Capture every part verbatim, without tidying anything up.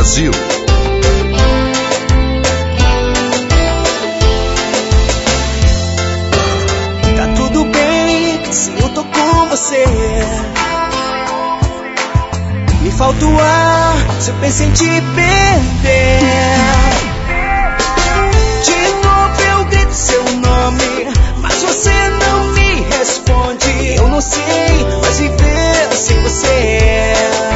Brasil. Tá tudo bem se eu tô com você. Me falta o ar se eu penso em te perder. De novo eu grito seu nome, mas você não me responde. Eu não sei mais viver sem você.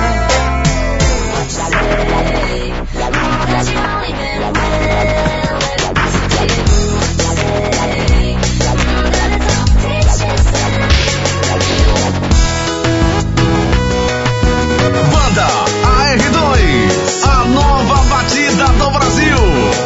Banda A R dois, a nova batida do Brasil.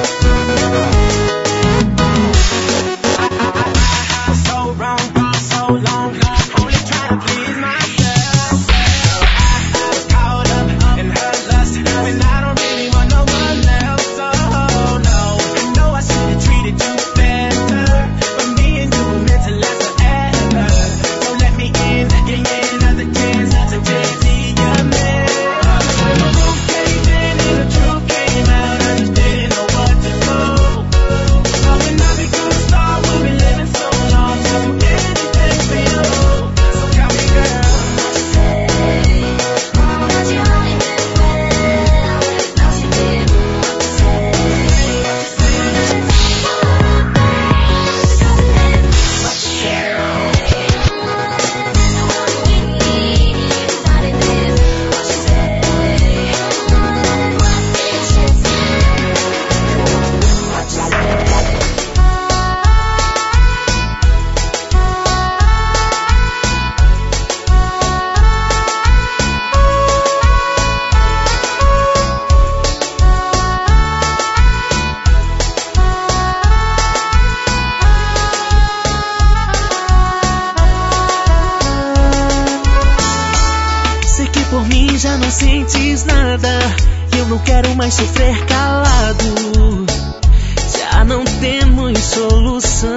Sofrer calado, já não temos solução.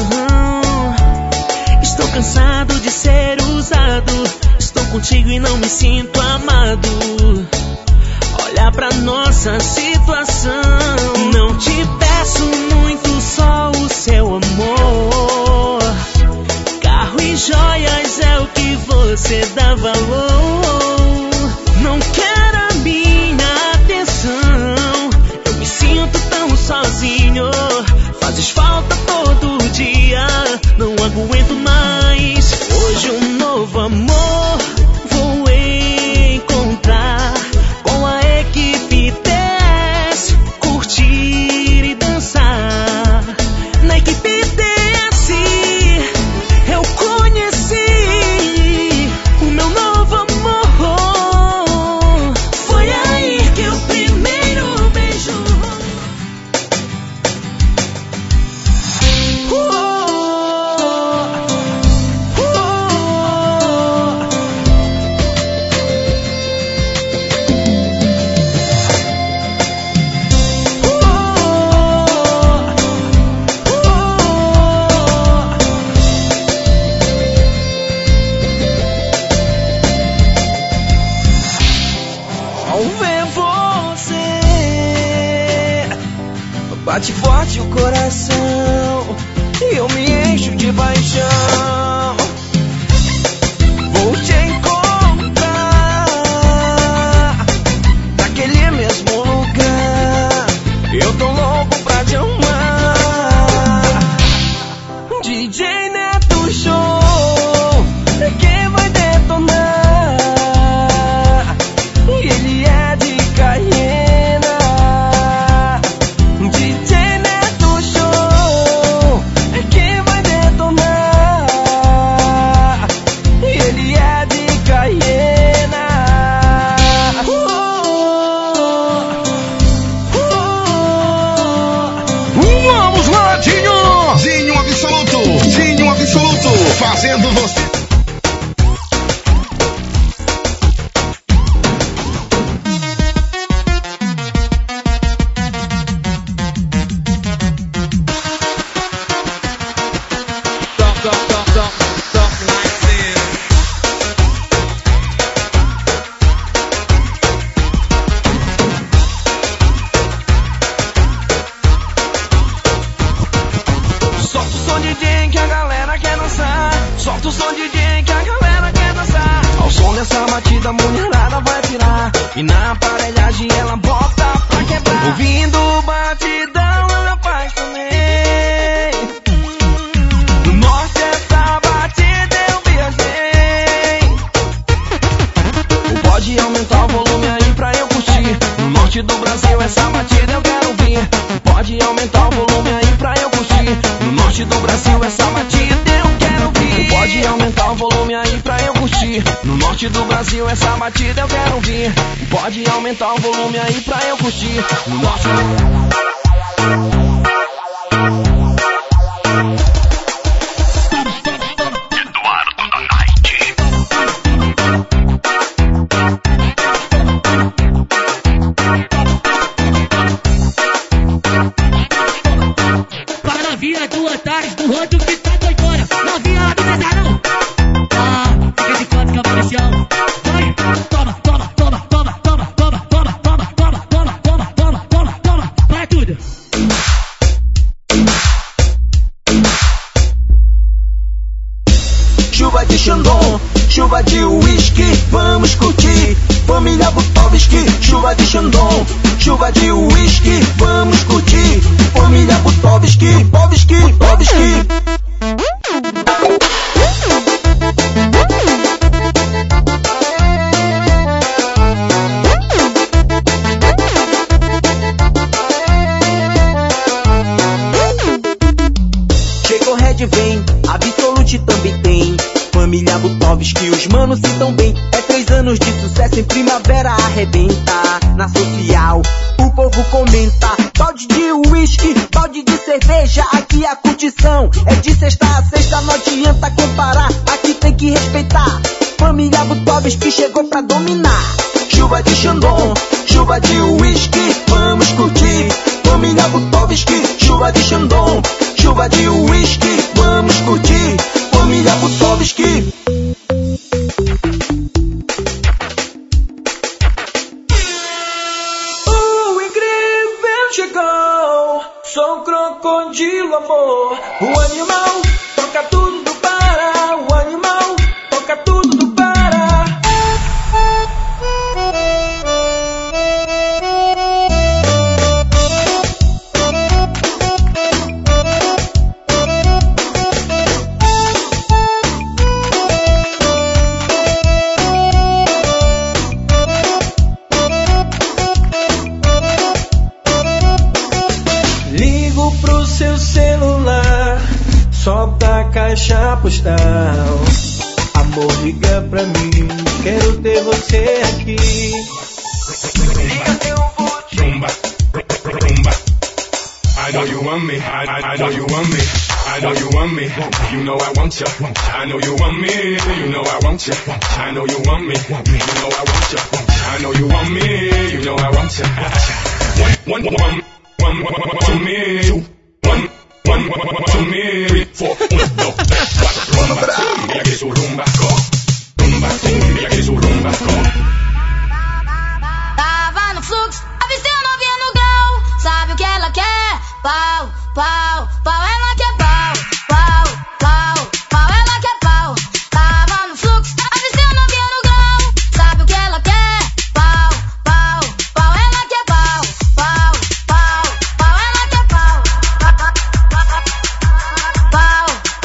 Estou cansado de ser usado, estou contigo e não me sinto amado. Olha pra nossa situação. Não te peço muito, só o seu amor. Carro e joias é o que você dá valor. Não quero a minha atenção, eu me sinto tão sozinho. Fazes falta todo dia, não aguento mais. Hoje um novo amor vou encontrar com a equipe dez, curtir e dançar. Na equipe dez eu conheci o meu novo amor. Foi aí que o primeiro beijo. Ao ver você, bate forte o coração e eu me encho de paixão. Vou te encontrar naquele mesmo lugar. Eu tô louco pra te amar. D J Neto Show é quem vai detonar. E ele é de Caiena. D J Neto Show som D J que a galera quer dançar. Ao som dessa batida a mulherada vai virar, e na aparelhagem ela bota pra quebrar. Ouvindo o batidão eu me apaixonei. No norte essa batida eu viajei. Pode aumentar o volume aí pra eu curtir. No norte do Brasil essa batida eu quero ouvir. Pode aumentar o volume aí pra eu curtir. No norte do Brasil essa batida eu quero ouvir. Pode aumentar o volume aí pra eu curtir. No norte do Brasil essa batida eu quero ouvir. Pode aumentar o volume aí pra eu curtir. No norte do... Chuva de uísque, vamos curtir. Família Butovski, chuva de Xandão. Chuva de uísque, vamos curtir. Família Butovski, Butovski, Butovski. Chegou Red, vem, Absolute também tem. Família Butovski, os manos se tão bem. É três anos de sucesso, em primavera arrebenta. Na social, o povo comenta. Balde de uísque, balde de cerveja. Aqui a curtição é de sexta a sexta. Não adianta comparar, aqui tem que respeitar. Família Butovski chegou pra dominar. Chuva de Xandão, chuva de uísque, vamos curtir. Família Butovski, chuva de Xandão. Chuva de uísque, vamos curtir. Família Butovski. O incrível chegou. Sou um crocodilo, amor. O animal toca tudo do Pará. O animal toca tudo do Pará. Solta a caixa postal. Amor, liga pra mim, quero ter você aqui. Liga que eu vou te... Rumba, rumba. I know you want me, I, I, I know you want me. I know you want me, you know I want you. I know you want me, you know I want you. I know you want me, you know I want you. I know you want me, you know I want you. One, one, one, one, one, one, to me. Two, one, one, one, one, to me. Three, four, one, dos, tres, cuatro. Rumba, sí, ella quiere su rumba, go. Rumba, sí, ella quiere su rumba, go. Tava no fluxo, avistei a novinha no grau. Sabe o que ela quer? Pau, pau, pau, ela quer pau. Pau, pau, pau, ela quer pau. Tava no fluxo, avistei a novinha no grau. Sabe o que ela quer? Pau, pau, pau, ela quer pau. Pau, pau, pau, ela quer pau. Pau,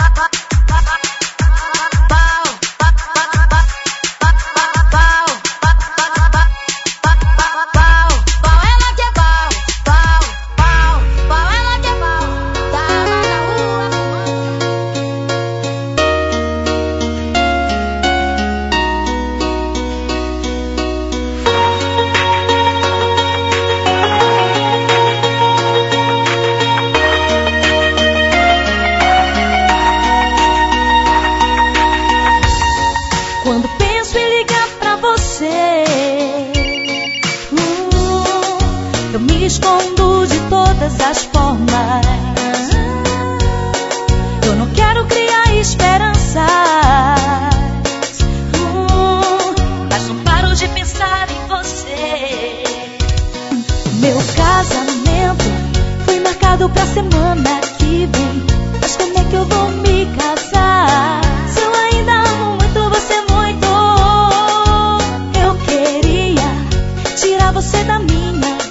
escondo de todas as formas. Eu não quero criar esperanças, hum, mas não paro de pensar em você. Meu casamento foi marcado pra semana que vem. Mas como é que eu vou me casar se eu ainda você da minha.